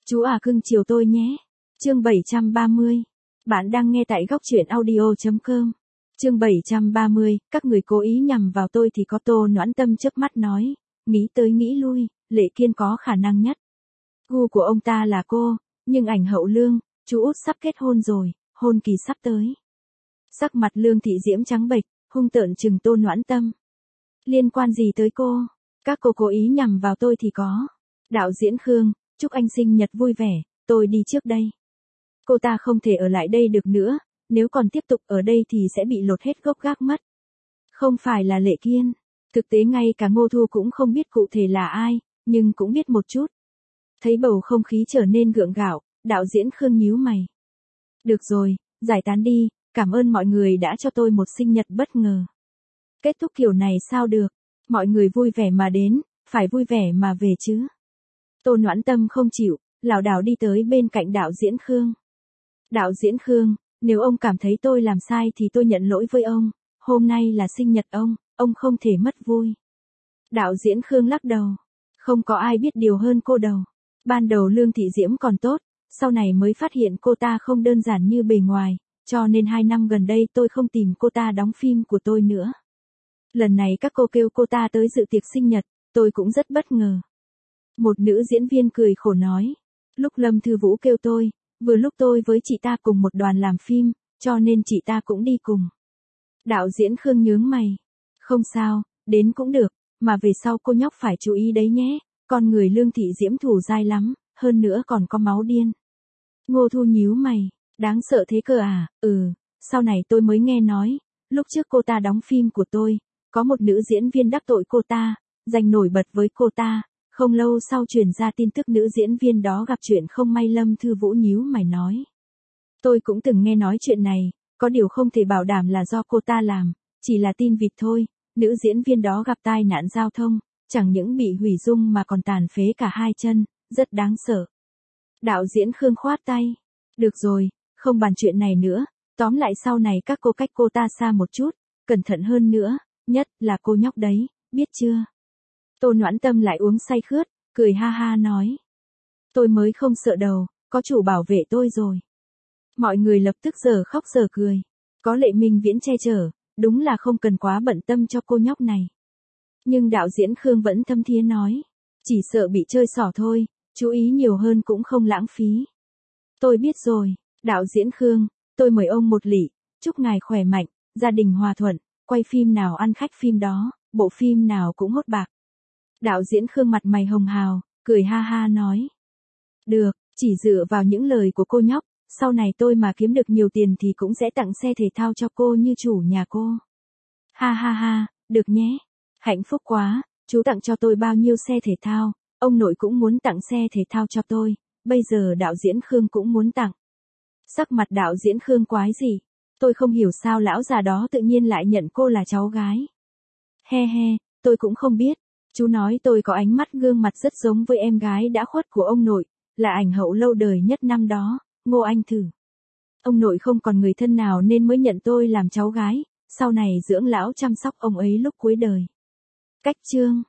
Chú à cưng chiều tôi nhé. Chương 730. Bạn đang nghe tại góc truyện audio.com. Chương 730, các người cố ý nhằm vào tôi thì có. Tô Noãn Tâm chớp mắt nói, nghĩ tới nghĩ lui, Lệ Kiên có khả năng nhất. Gu của ông ta là cô, nhưng ảnh Hậu Lương, chú út sắp kết hôn rồi, hôn kỳ sắp tới. Sắc mặt Lương Thị Diễm trắng bệch, hung tợn trừng Tô Noãn Tâm. Liên quan gì tới cô? Các cô cố ý nhằm vào tôi thì có. Đạo diễn Khương, chúc anh sinh nhật vui vẻ, tôi đi trước đây. Cô ta không thể ở lại đây được nữa, nếu còn tiếp tục ở đây thì sẽ bị lột hết gốc gác mất. Không phải là Lệ Kiên, thực tế ngay cả Ngô Thu cũng không biết cụ thể là ai, nhưng cũng biết một chút. Thấy bầu không khí trở nên gượng gạo, đạo diễn Khương nhíu mày. Được rồi, giải tán đi, cảm ơn mọi người đã cho tôi một sinh nhật bất ngờ. Kết thúc kiểu này sao được, mọi người vui vẻ mà đến, phải vui vẻ mà về chứ. Tô Noãn Tâm không chịu, lảo đảo đi tới bên cạnh đạo diễn Khương. Đạo diễn Khương, nếu ông cảm thấy tôi làm sai thì tôi nhận lỗi với ông, hôm nay là sinh nhật ông không thể mất vui. Đạo diễn Khương lắc đầu, không có ai biết điều hơn cô đâu. Ban đầu Lương Thị Diễm còn tốt, sau này mới phát hiện cô ta không đơn giản như bề ngoài, cho nên 2 năm gần đây tôi không tìm cô ta đóng phim của tôi nữa. Lần này các cô kêu cô ta tới dự tiệc sinh nhật, tôi cũng rất bất ngờ. Một nữ diễn viên cười khổ nói, lúc Lâm Thư Vũ kêu tôi, vừa lúc tôi với chị ta cùng một đoàn làm phim, cho nên chị ta cũng đi cùng. Đạo diễn Khương nhướng mày, không sao, đến cũng được, mà về sau cô nhóc phải chú ý đấy nhé, con người Lương Thị Diễm thủ dai lắm, hơn nữa còn có máu điên. Ngô Thu nhíu mày, đáng sợ thế cơ à, sau này tôi mới nghe nói, lúc trước cô ta đóng phim của tôi, có một nữ diễn viên đắc tội cô ta, giành nổi bật với cô ta, không lâu sau truyền ra tin tức nữ diễn viên đó gặp chuyện không may. Lâm Thư Vũ nhíu mày nói. Tôi cũng từng nghe nói chuyện này, có điều không thể bảo đảm là do cô ta làm, chỉ là tin vịt thôi, nữ diễn viên đó gặp tai nạn giao thông, chẳng những bị hủy dung mà còn tàn phế cả 2 chân, rất đáng sợ. Đạo diễn Khương khoát tay. Được rồi, không bàn chuyện này nữa, tóm lại sau này các cô cách cô ta xa một chút, cẩn thận hơn nữa, nhất là cô nhóc đấy, biết chưa? Tô Noãn Tâm lại uống say khướt, cười ha ha nói. Tôi mới không sợ đầu, có chủ bảo vệ tôi rồi. Mọi người lập tức giờ khóc giờ cười. Có Lệ Minh Viễn che chở, đúng là không cần quá bận tâm cho cô nhóc này. Nhưng đạo diễn Khương vẫn thâm thiế nói. Chỉ sợ bị chơi xỏ thôi, chú ý nhiều hơn cũng không lãng phí. Tôi biết rồi, đạo diễn Khương, tôi mời ông một lị, chúc ngài khỏe mạnh, gia đình hòa thuận, quay phim nào ăn khách phim đó, bộ phim nào cũng hốt bạc. Đạo diễn Khương mặt mày hồng hào, cười ha ha nói. Được, chỉ dựa vào những lời của cô nhóc, sau này tôi mà kiếm được nhiều tiền thì cũng sẽ tặng xe thể thao cho cô như chủ nhà cô. Ha ha ha, được nhé. Hạnh phúc quá, chú tặng cho tôi bao nhiêu xe thể thao, ông nội cũng muốn tặng xe thể thao cho tôi, bây giờ đạo diễn Khương cũng muốn tặng. Sắc mặt đạo diễn Khương quái gì? Tôi không hiểu sao lão già đó tự nhiên lại nhận cô là cháu gái. He he, tôi cũng không biết. Chú nói tôi có ánh mắt gương mặt rất giống với em gái đã khuất của ông nội, là ảnh hậu lâu đời nhất năm đó, Ngô Anh Thử. Ông nội không còn người thân nào nên mới nhận tôi làm cháu gái, sau này dưỡng lão chăm sóc ông ấy lúc cuối đời. Cách chương